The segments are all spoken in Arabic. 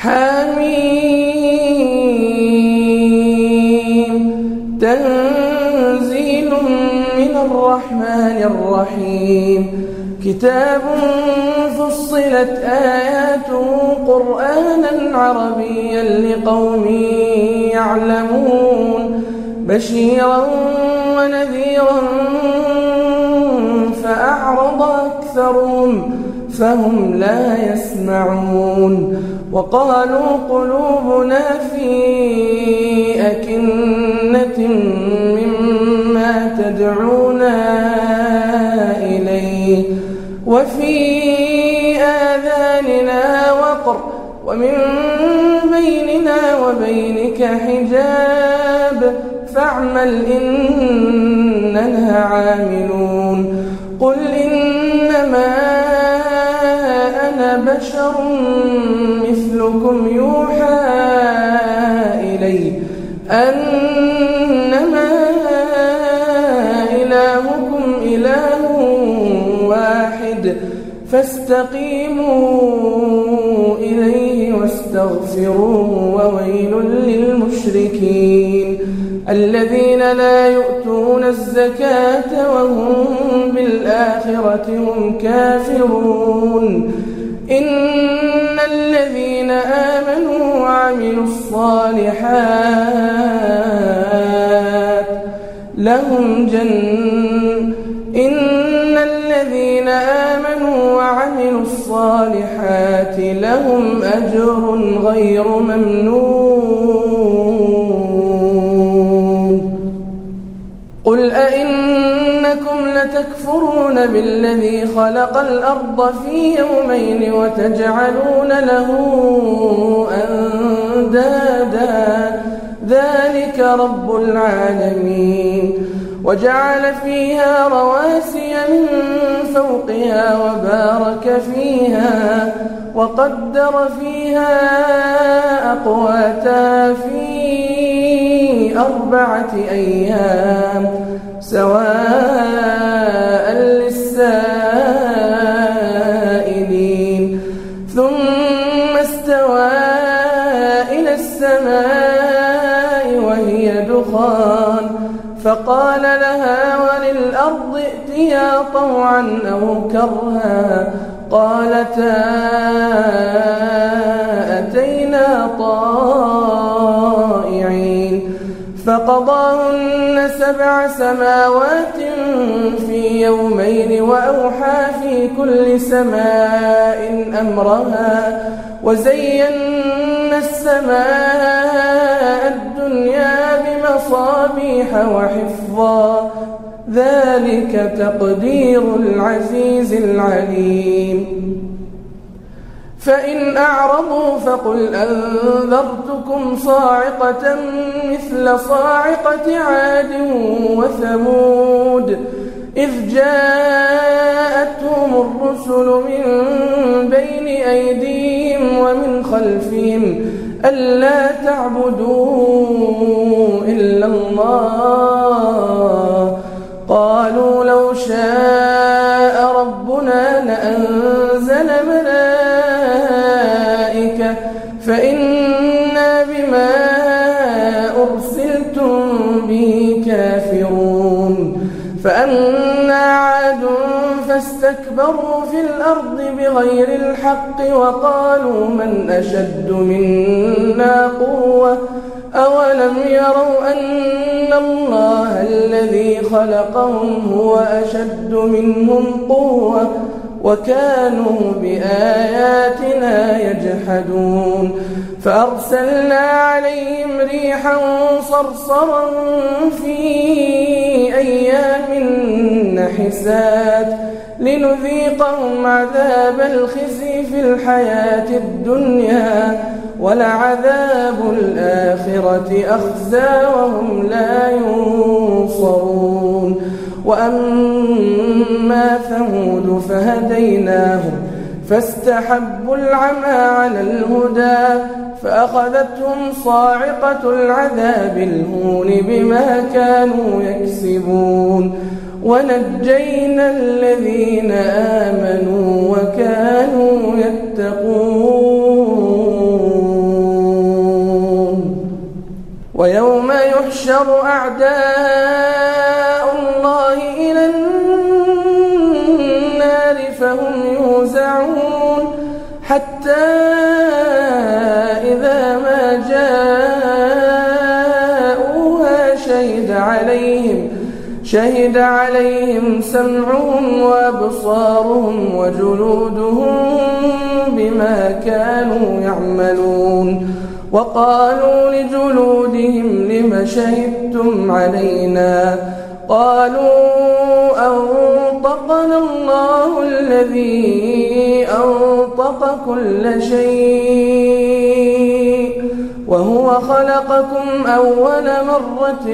حميم تنزيل من الرحمن الرحيم كتاب فصلت آياته قرآنا عربيا لقوم يعلمون بشيرا ونذيرا فأعرض أكثرهم فهم لا يسمعون وقالوا قلوبنا في أكنة مما تدعونا إليه وفي آذاننا وقر ومن بيننا وبينك حجاب فاعمل إننا عاملون قل إنما أنا بشر مثلكم يوحى إلي أنما إلهكم إله واحد فاستقيموا إليه واستغفروه وويل للمشركين الذين لا يؤتون الزكاة وهم بالآخرة هم كافرون إن الذين آمنوا وعملوا الصالحات لهم إن الذين آمنوا وعملوا الصالحات لهم أجر غير ممنون قل أئنكم لتكفرون بالذي خلق الأرض في يومين وتجعلون له أندادا ذلك رب العالمين وجعل فيها رواسي من فوقها وبارك فيها وقدر فيها أقواتها في 4 أيام سواء للسائلين ثم استوى إلى السماء وهي دخان فقال لها وللأرض ائتيا طوعا أو كرها قالتا أتينا طائعين فقضاهن 7 سماوات في يومين وأوحى في كل سماء أمرها وزينا السماء الدنيا بمصابيح وحفظا ذلك تقدير العزيز العليم فإن أعرضوا فقل أنذرتكم صاعقة مثل صاعقة عاد وثمود إذ جاءتهم الرسل من بين أيديهم ومن خلفهم ألا تعبدوا إلا الله قالوا لو شاء ربنا لأنزل ملائكة فإنا بما أرسلتم به كافرون فأما عاد فاستكبروا في الأرض بغير الحق وقالوا من أشد منا قوة أولم يروا أن الله الذي خلقهم هو أشد منهم قوة وكانوا بآياتنا يجحدون فأرسلنا عليهم ريحا صرصرا في أيام نحسات لنذيقهم عذاب الخزي في الحياة الدنيا ولعذاب الآخرة أخزى وهم لا ينصرون وأما ثمود فهديناهم فاستحبوا العمى على الهدى فأخذتهم صاعقة العذاب الهون بما كانوا يكسبون ونجينا الذين آمنوا وكانوا يتقون يحشر أعداء الله إلى النار فهم يوزعون حتى إذا ما جاءوها شهد عليهم سمعهم وأبصارهم وجلودهم بما كانوا يعملون وقالوا لجلودهم لم شهدتم علينا قالوا أنطقنا الله الذي أنطق كل شيء وهو خلقكم أول مرة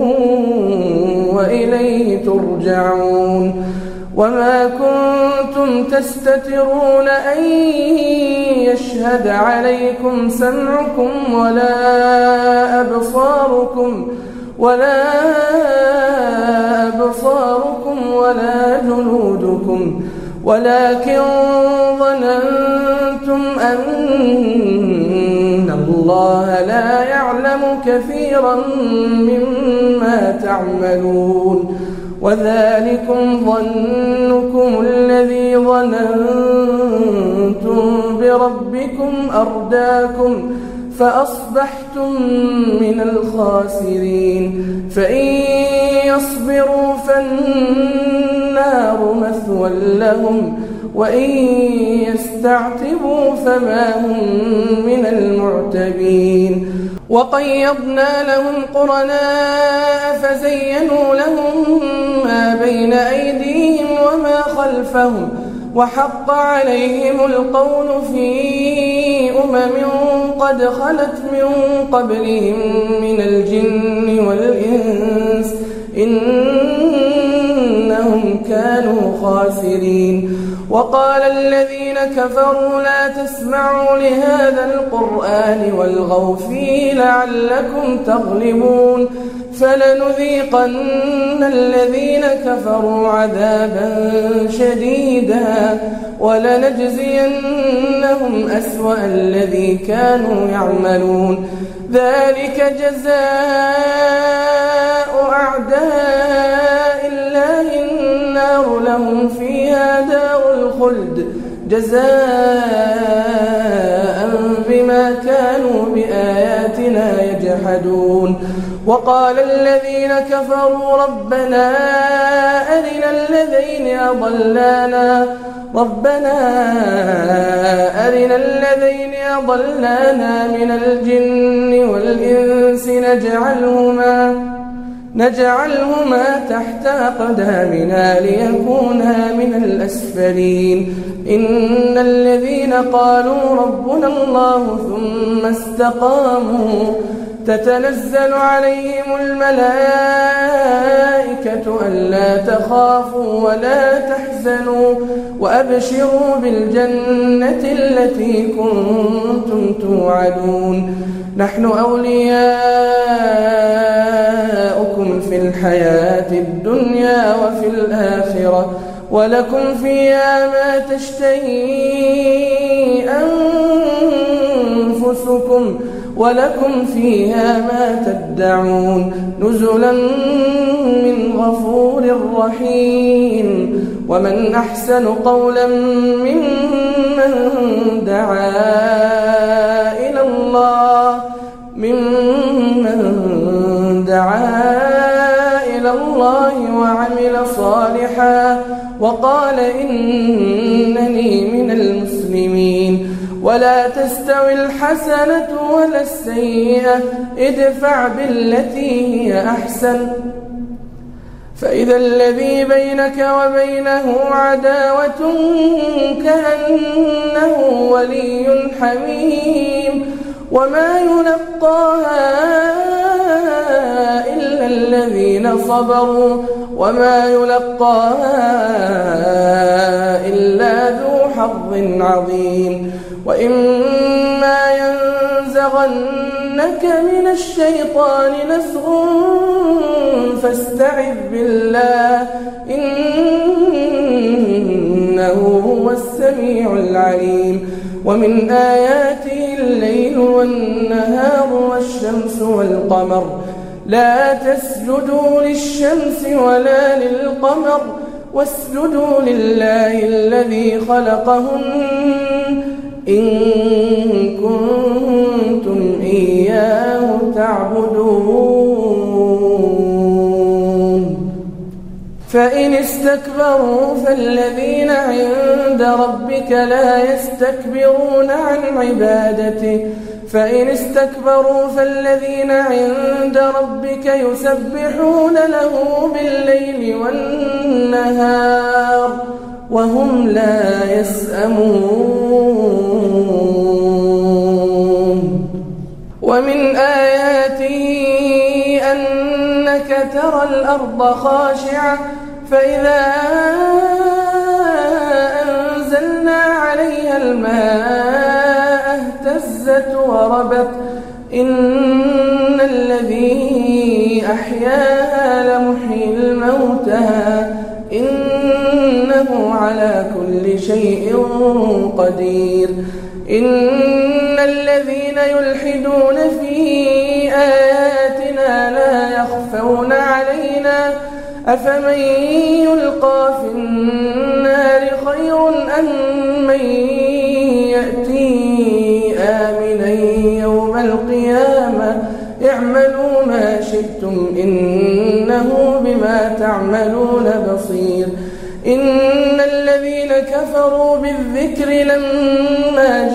وإليه ترجعون وما كنتم تستترون أن يشهد عليكم سمعكم ولا أبصاركم ولا جلودكم ولكن ظننتم أن الله لا يعلم كثيرا مما تعملون وذلكم ظنكم الذي ظننتم بربكم أرداكم فأصبحتم من الخاسرين فإن يصبروا فالنار مثوى لهم وإن يستعتبوا فما هم من المعتبين وقيضنا لهم قرناء فزينوا لهم ما بين أيديهم وما خلفهم وحق عليهم القول في قد خلت من قبلهم من الجن والإنس إنهم كانوا خاسرين وقال الذين كفروا لا تسمعوا لهذا القرآن والغوا فيه لعلكم تغلبون فلنذيقن الذين كفروا عذابا شديدا ولنجزينهم أسوأ الذي كانوا يعملون ذلك جزاء أعداء الله النار لهم فيها دار الخلد جزاء بما كانوا بآياتنا يجحدون وقال الذين كفروا ربنا أرنا الذين أضلانا من الجن والإنس نجعلهما تحت أقدامنا ليكونا من الأسفلين إن الذين قالوا ربنا الله ثم استقاموا تتنزل عليهم الملائكة ألا تخافوا ولا تحزنوا وأبشروا بالجنة التي كنتم توعدون نحن أولياؤكم في الحياة الدنيا وفي الآخرة ولكم فيها ما تشتهي أنفسكم ولكم فيها ما تدعون نزلا من غفور رحيم ومن أحسن قولا ممن دعا إلى الله وعمل صالحا وقال إنني من المسلمين ولا تستوي الحسنة ولا السيئة ادفع بالتي هي أحسن فإذا الذي بينك وبينه عداوة كأنه ولي حميم وما يلقاها إلا الذين صبروا وما يلقاها إلا ذو حظ عظيم وإما ينزغنك من الشيطان نزغ فاستعذ بالله إنه هو السميع العليم ومن آياته الليل والنهار والشمس والقمر لا تسجدوا للشمس ولا للقمر واسجدوا لله الذي خلقهن إن كنتم إياه تعبدون فإن استكبروا فالذين عند ربك لا يستكبرون عن عبادته فالذين عند ربك يسبحون له بالليل والنهار وهم لا يسأمون ومن آياته أنك ترى الأرض خاشعة فإذا أنزلنا عليها الماء اهتزت وربت إن الذي أحياها لمحيي الموتى إنه على كل شيء قدير إن الذين يلحدون في آياتنا لا يخفون علينا أفمن يلقى في النار خير أم من يأتي آمنا يوم القيامة اعملوا ما شئتم إنه بما تعملون بصير إن الذين كفروا بالذكر لما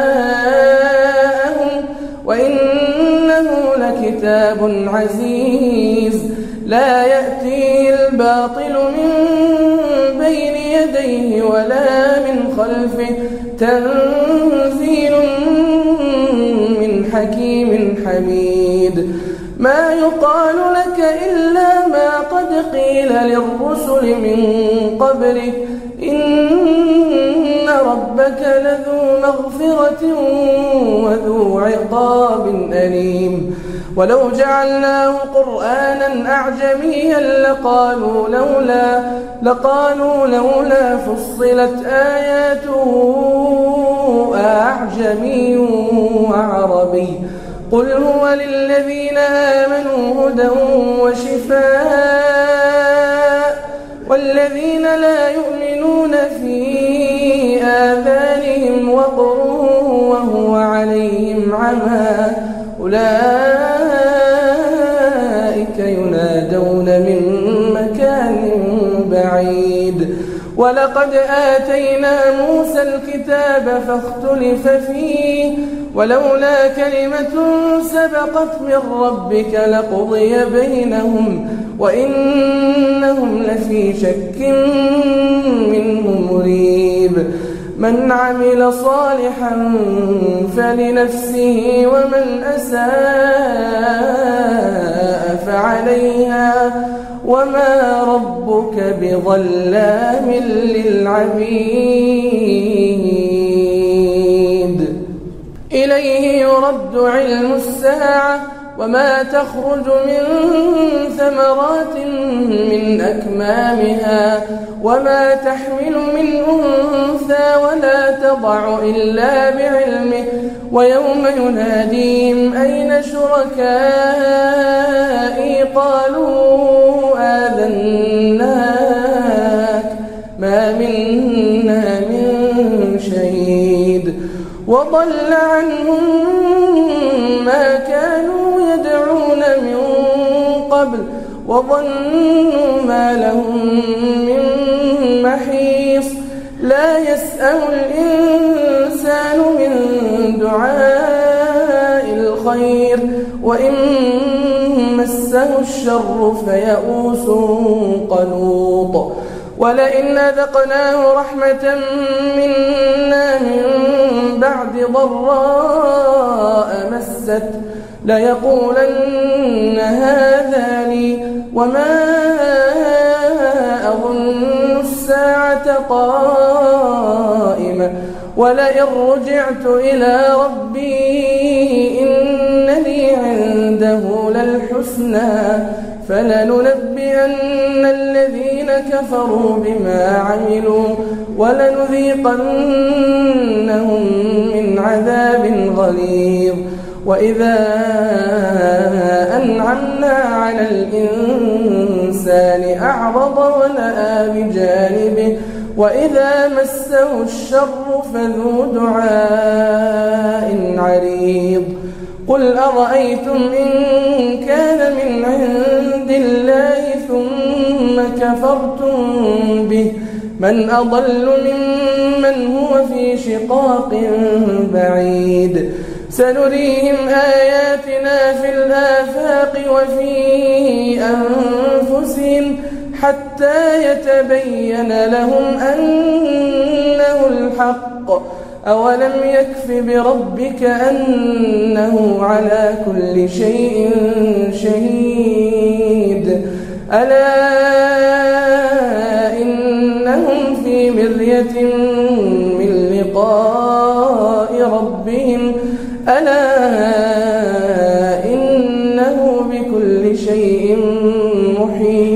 جاءهم وإنه لكتاب عزيز لا يأتيه الباطل من بين يديه ولا من خلفه تنزيل من حكيم حميد ما يقال لك إلا ما قد قيل للرسل من قبلك إن ربك لذو مغفرة وذو عقاب أليم ولو جعلناه قرآنا أعجميا لقالوا لولا فصلت آياته أعجمي وعربي قل هو للذين آمنوا هدى وشفاء والذين لا يؤمنون في آذانهم وقر وهو عليهم عمى أولئك ينادون من مكان بعيد ولقد آتينا موسى الكتاب فاختلف فيه ولولا كلمة سبقت من ربك لقضي بينهم وإنهم لفي شك منه مريب من عمل صالحا فلنفسه ومن أساء فعليها وما ربك بظلام للعبيد إليه يرد علم الساعة وما تخرج من ثمرات من أكمامها وما تحمل من أنثى ولا تضع إلا بعلمه ويوم يناديهم أين شركائي قالوا آذناك ما منا من شهيد وضل عنهم ما كانوا يدعون من قبل وظنوا ما لهم من محيص لا يسأم الإنسان من دعاء الخير وإن مسه الشر فيئوس قنوط ولئن أذقناه رحمة منا من بعد ضراء مست ليقولن هذا لي وما أظن الساعة قائمة ولئن رجعت إلى ربي إن لي عنده للحسنى فلننبئن الذين كفروا بما عملوا ولنذيقنهم من عذاب غليظ. وإذا أنعمنا على الإنسان أعرض ونأى بجانبه وإذا مسه الشر فذو دعاء عريض. قل أرأيتم إن كان من عند الله ثم كفرتم به من أضل ممن هو في شقاق بعيد. سنريهم آياتنا في الآفاق وفي أنفسهم حتى يتبين لهم أنه الحق. أولم يكف بربك أنه على كل شيء شهيد. ألا إنهم في مرية من لقاء ربهم ألا إنه بكل شيء محيط.